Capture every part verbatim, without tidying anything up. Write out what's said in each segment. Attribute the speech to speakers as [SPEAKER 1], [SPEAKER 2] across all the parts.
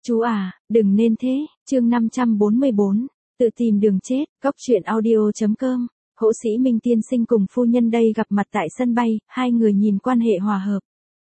[SPEAKER 1] Chú à, đừng nên thế, chương năm trăm bốn mươi bốn, tự tìm đường chết, góc truyện audio.com, Hỗ Sĩ Minh tiên sinh cùng phu nhân đây gặp mặt tại sân bay, hai người nhìn quan hệ hòa hợp.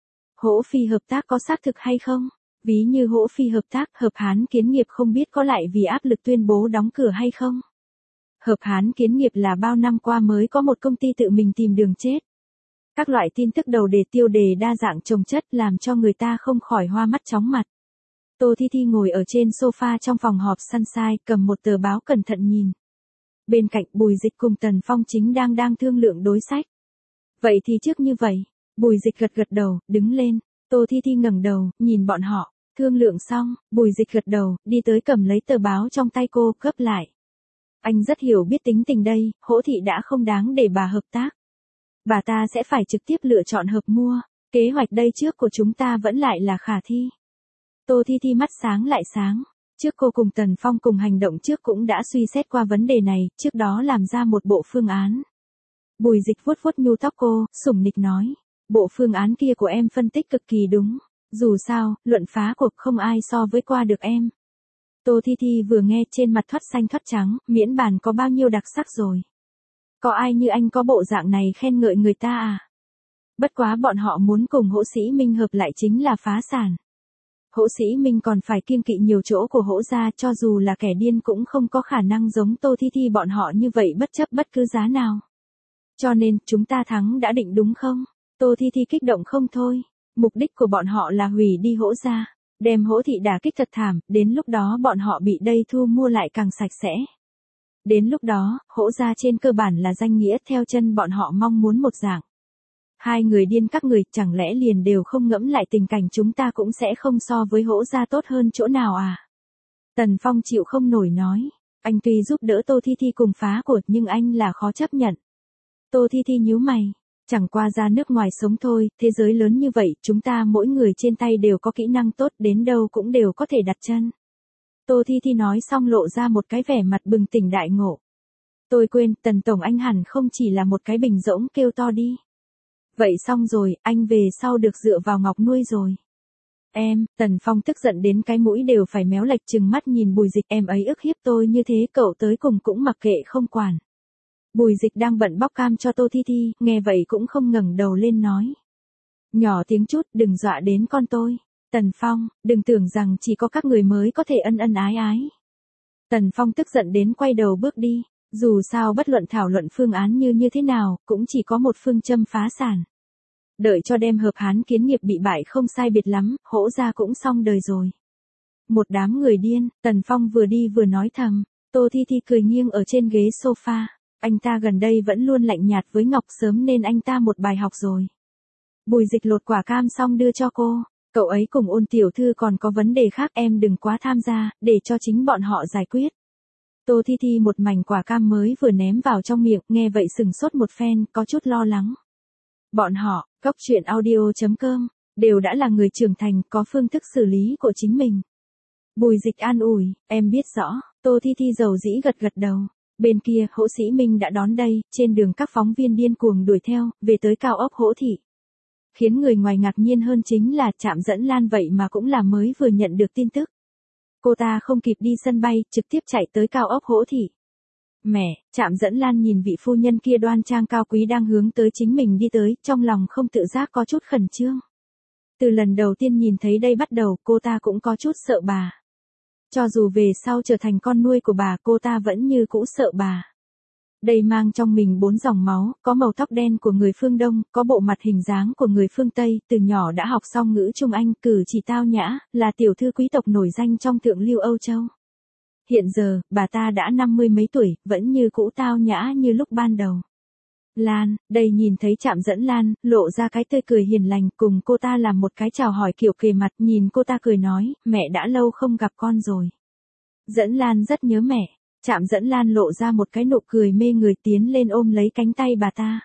[SPEAKER 1] Hỗ Phi hợp tác có xác thực hay không? Ví như Hỗ Phi hợp tác, Hợp Hán Kiến Nghiệp không biết có lại vì áp lực tuyên bố đóng cửa hay không? Hợp Hán Kiến Nghiệp là bao năm qua mới có một công ty tự mình tìm đường chết. Các loại tin tức đầu đề tiêu đề đa dạng chồng chất làm cho người ta không khỏi hoa mắt chóng mặt. Tô Thi Thi ngồi ở trên sofa trong phòng họp Sunshine, cầm một tờ báo cẩn thận nhìn. Bên cạnh Bùi Dịch cùng Tần Phong chính đang đang thương lượng đối sách. Vậy thì trước như vậy, Bùi Dịch gật gật đầu, đứng lên. Tô Thi Thi ngẩng đầu, nhìn bọn họ, thương lượng xong, Bùi Dịch gật đầu, đi tới cầm lấy tờ báo trong tay cô, gấp lại. Anh rất hiểu biết tính tình đây, Hỗ thị đã không đáng để bà hợp tác. Bà ta sẽ phải trực tiếp lựa chọn hợp mua, kế hoạch đây trước của chúng ta vẫn lại là khả thi. Tô Thi Thi mắt sáng lại sáng, trước cô cùng Tần Phong cùng hành động trước cũng đã suy xét qua vấn đề này, trước đó làm ra một bộ phương án. Bùi Dịch vuốt vuốt nhu tóc cô, sủng nịch nói, bộ phương án kia của em phân tích cực kỳ đúng, dù sao, luận phá cuộc không ai so với qua được em. Tô Thi Thi vừa nghe trên mặt thoát xanh thoát trắng, miễn bàn có bao nhiêu đặc sắc rồi. Có ai như anh có bộ dạng này khen ngợi người ta à? Bất quá bọn họ muốn cùng Hỗ Sĩ Minh hợp lại chính là phá sản. Hỗ Sĩ Minh còn phải kiêng kỵ nhiều chỗ của Hỗ gia, cho dù là kẻ điên cũng không có khả năng giống Tô Thi Thi bọn họ như vậy bất chấp bất cứ giá nào. Cho nên, chúng ta thắng đã định đúng không? Tô Thi Thi kích động không thôi. Mục đích của bọn họ là hủy đi Hỗ gia, đem Hỗ thị đả kích thật thảm, đến lúc đó bọn họ bị đây thu mua lại càng sạch sẽ. Đến lúc đó, Hỗ gia trên cơ bản là danh nghĩa theo chân bọn họ mong muốn một dạng. Hai người điên các người, chẳng lẽ liền đều không ngẫm lại tình cảnh chúng ta cũng sẽ không so với Hỗ gia tốt hơn chỗ nào à? Tần Phong chịu không nổi nói, anh tuy giúp đỡ Tô Thi Thi cùng phá cuộc nhưng anh là khó chấp nhận. Tô Thi Thi nhíu mày, chẳng qua ra nước ngoài sống thôi, thế giới lớn như vậy, chúng ta mỗi người trên tay đều có kỹ năng tốt, đến đâu cũng đều có thể đặt chân. Tô Thi Thi nói xong lộ ra một cái vẻ mặt bừng tỉnh đại ngộ. Tôi quên, Tần Tổng anh hẳn không chỉ là một cái bình rỗng kêu to đi. Vậy xong rồi, anh về sau được dựa vào Ngọc nuôi rồi. Em, Tần Phong tức giận đến cái mũi đều phải méo lệch chừng mắt nhìn Bùi Dịch, em ấy ức hiếp tôi như thế cậu tới cùng cũng mặc kệ không quản. Bùi Dịch đang bận bóc cam cho Tô Thi Thi, nghe vậy cũng không ngẩng đầu lên nói. Nhỏ tiếng chút, đừng dọa đến con tôi. Tần Phong, đừng tưởng rằng chỉ có các người mới có thể ân ân ái ái. Tần Phong tức giận đến quay đầu bước đi, dù sao bất luận thảo luận phương án như như thế nào, cũng chỉ có một phương châm phá sản. Đợi cho đem Hợp Hán Kiến Nghiệp bị bại không sai biệt lắm, Hỗ gia cũng xong đời rồi. Một đám người điên, Tần Phong vừa đi vừa nói thầm, Tô Thi Thi cười nghiêng ở trên ghế sofa, anh ta gần đây vẫn luôn lạnh nhạt với Ngọc sớm nên anh ta một bài học rồi. Bùi Dịch lột quả cam xong đưa cho cô. Cậu ấy cùng Ôn tiểu thư còn có vấn đề khác, em đừng quá tham gia, để cho chính bọn họ giải quyết. Tô Thi Thi một mảnh quả cam mới vừa ném vào trong miệng, nghe vậy sừng sốt một phen, có chút lo lắng. Bọn họ, góc truyện audio.com, đều đã là người trưởng thành, có phương thức xử lý của chính mình. Bùi Dịch an ủi, em biết rõ, Tô Thi Thi dầu dĩ gật gật đầu. Bên kia, Hỗ Sĩ Minh đã đón đây, trên đường các phóng viên điên cuồng đuổi theo, về tới cao ốc Hỗ thị. Khiến người ngoài ngạc nhiên hơn chính là Trạm Dẫn Lan vậy mà cũng là mới vừa nhận được tin tức. Cô ta không kịp đi sân bay, trực tiếp chạy tới cao ốc Hỗ thị. Mẹ, Trạm Dẫn Lan nhìn vị phu nhân kia đoan trang cao quý đang hướng tới chính mình đi tới, trong lòng không tự giác có chút khẩn trương. Từ lần đầu tiên nhìn thấy đây bắt đầu, cô ta cũng có chút sợ bà. Cho dù về sau trở thành con nuôi của bà, cô ta vẫn như cũ sợ bà. Đây mang trong mình bốn dòng máu, có màu tóc đen của người phương Đông, có bộ mặt hình dáng của người phương Tây, từ nhỏ đã học xong ngữ Trung Anh, cử chỉ tao nhã, là tiểu thư quý tộc nổi danh trong thượng lưu Âu Châu. Hiện giờ, bà ta đã năm mươi mấy tuổi, vẫn như cũ tao nhã như lúc ban đầu. Lan, đây nhìn thấy Trạm Dẫn Lan, lộ ra cái tươi cười hiền lành, cùng cô ta làm một cái chào hỏi kiểu kề mặt, nhìn cô ta cười nói, mẹ đã lâu không gặp con rồi. Dẫn Lan rất nhớ mẹ. Trạm Dẫn Lan lộ ra một cái nụ cười mê người tiến lên ôm lấy cánh tay bà ta.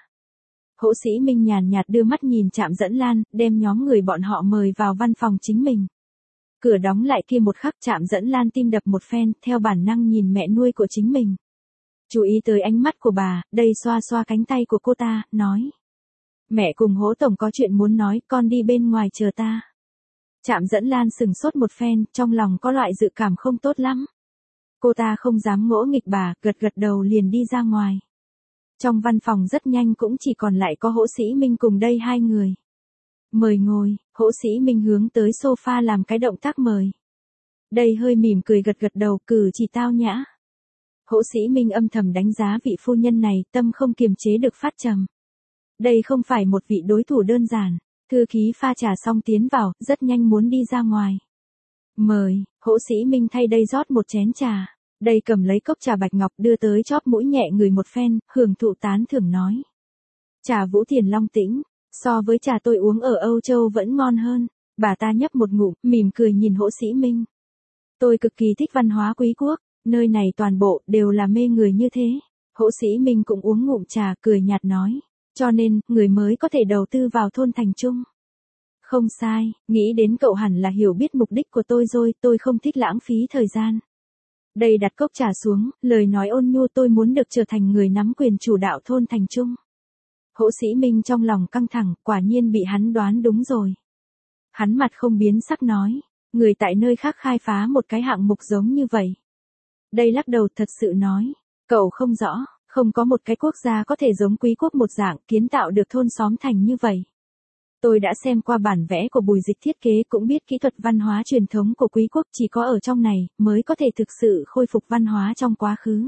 [SPEAKER 1] Hỗ Sĩ Minh nhàn nhạt đưa mắt nhìn Trạm Dẫn Lan, đem nhóm người bọn họ mời vào văn phòng chính mình. Cửa đóng lại kia một khắc, Trạm Dẫn Lan tim đập một phen, theo bản năng nhìn mẹ nuôi của chính mình. Chú ý tới ánh mắt của bà, đây xoa xoa cánh tay của cô ta, nói. Mẹ cùng Hỗ tổng có chuyện muốn nói, con đi bên ngoài chờ ta. Trạm Dẫn Lan sừng sốt một phen, trong lòng có loại dự cảm không tốt lắm. Cô ta không dám ngỗ nghịch bà, gật gật đầu liền đi ra ngoài. Trong văn phòng rất nhanh cũng chỉ còn lại có Hỗ Sĩ Minh cùng đây hai người. Mời ngồi, Hỗ Sĩ Minh hướng tới sofa làm cái động tác mời. Đây hơi mỉm cười gật gật đầu, cử chỉ tao nhã. Hỗ Sĩ Minh âm thầm đánh giá vị phu nhân này, tâm không kiềm chế được phát trầm. Đây không phải một vị đối thủ đơn giản. Thư ký pha trà xong tiến vào, rất nhanh muốn đi ra ngoài. Mời, Hỗ Sĩ Minh thay đây rót một chén trà. Đây cầm lấy cốc trà bạch ngọc đưa tới chóp mũi nhẹ người một phen, hưởng thụ tán thưởng nói. Trà Vũ Thiền Long Tĩnh, so với trà tôi uống ở Âu Châu vẫn ngon hơn. Bà ta nhấp một ngụm, mỉm cười nhìn Hỗ Sĩ Minh. Tôi cực kỳ thích văn hóa Quý quốc, nơi này toàn bộ đều là mê người như thế. Hỗ Sĩ Minh cũng uống ngụm trà, cười nhạt nói. Cho nên, người mới có thể đầu tư vào thôn thành trung. Không sai, nghĩ đến cậu hẳn là hiểu biết mục đích của tôi rồi, tôi không thích lãng phí thời gian. Đây đặt cốc trà xuống, lời nói ôn nhu, tôi muốn được trở thành người nắm quyền chủ đạo thôn thành trung. Hỗ Sĩ Minh trong lòng căng thẳng, quả nhiên bị hắn đoán đúng rồi. Hắn mặt không biến sắc nói, người tại nơi khác khai phá một cái hạng mục giống như vậy. Đây lắc đầu thật sự nói, cậu không rõ. Không có một cái quốc gia có thể giống Quý quốc một dạng kiến tạo được thôn xóm thành như vậy. Tôi đã xem qua bản vẽ của Bùi Dịch thiết kế, cũng biết kỹ thuật văn hóa truyền thống của Quý quốc chỉ có ở trong này mới có thể thực sự khôi phục văn hóa trong quá khứ.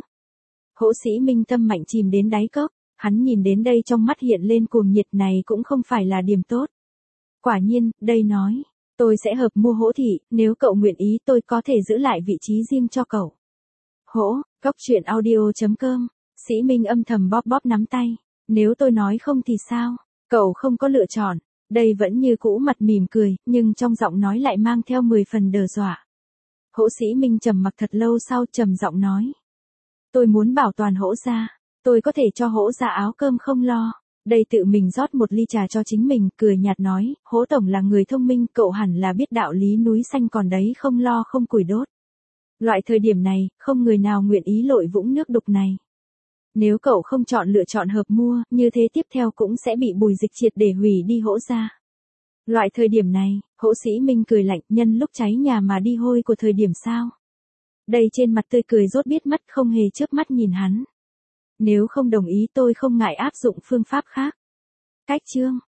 [SPEAKER 1] Hỗ Sĩ Minh tâm mạnh chìm đến đáy cốc, hắn nhìn đến đây trong mắt hiện lên cuồng nhiệt, này cũng không phải là điểm tốt. Quả nhiên, đây nói, tôi sẽ hợp mua Hỗ thị, nếu cậu nguyện ý tôi có thể giữ lại vị trí riêng cho cậu. Hỗ, Cốc Truyện Audio chấm com. Sĩ Minh âm thầm bóp bóp nắm tay. Nếu tôi nói không thì sao? Cậu không có lựa chọn. Đây vẫn như cũ mặt mỉm cười, nhưng trong giọng nói lại mang theo mười phần đờ dọa. Hỗ Sĩ Minh trầm mặc thật lâu sau trầm giọng nói. Tôi muốn bảo toàn Hỗ gia. Tôi có thể cho Hỗ gia áo cơm không lo. Đây tự mình rót một ly trà cho chính mình, cười nhạt nói, Hỗ tổng là người thông minh, cậu hẳn là biết đạo lý núi xanh còn đấy không lo không củi đốt. Loại thời điểm này, không người nào nguyện ý lội vũng nước đục này. Nếu cậu không chọn lựa chọn hợp mua, như thế tiếp theo cũng sẽ bị Bùi Dịch triệt để hủy đi Hỗ gia. Loại thời điểm này, Hỗ Sĩ Minh cười lạnh, nhân lúc cháy nhà mà đi hôi của thời điểm sao? Đây trên mặt tươi cười rốt biết mắt, không hề chớp mắt nhìn hắn. Nếu không đồng ý tôi không ngại áp dụng phương pháp khác. Cách chương